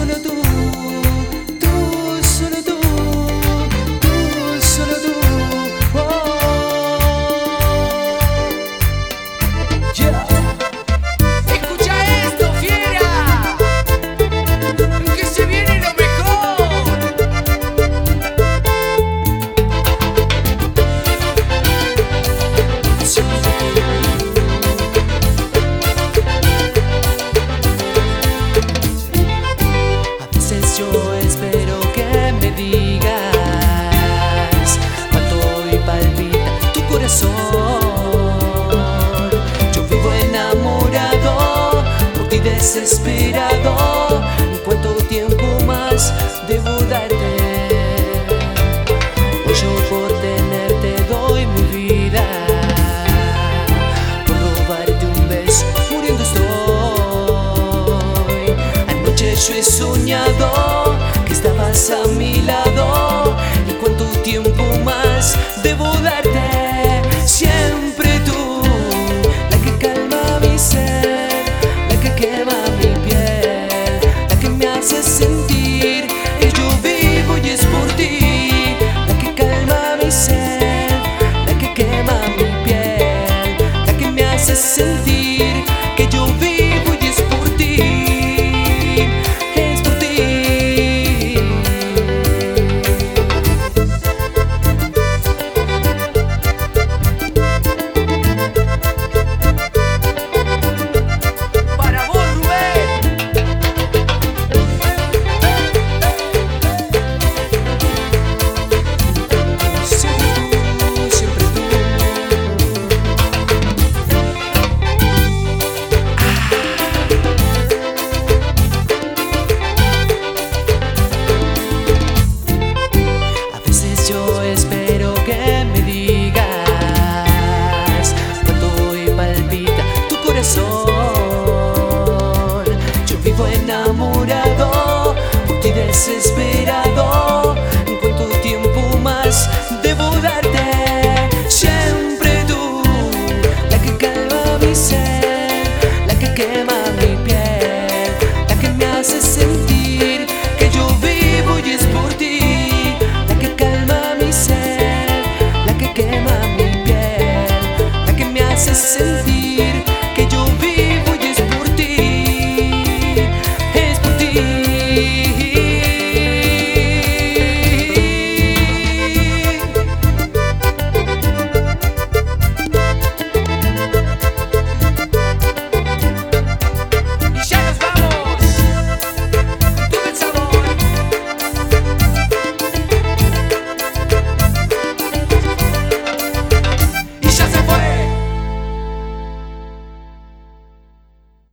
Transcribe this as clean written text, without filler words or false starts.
solo tú, solo tú, tú, solo tú. Oh, yeah. Escucha esto, fiera, que se viene lo mejor. A veces yo espero que me digas cuánto hoy palpita tu corazón. Yo vivo enamorado, por ti desesperado. ¿Cuánto tiempo más debo darte? Hoy yo por tenerte doy mi vida, por robarte un beso muriendo estoy. Anoche yo he soñado que estabas a mi lado. ¿Y cuánto tiempo más debo darte? Siempre tú, la que calma mi ser, la que quema mi piel, la que me hace sentir que yo vivo y es por ti. La que calma mi ser, la que quema mi piel, la que me hace sentir que yo vivo y es por ti. Es por ti. Para vos, Rubén. Siempre tú. A veces yo espero que me digas cuánto hoy palpita tu corazón. Yo vivo enamorado,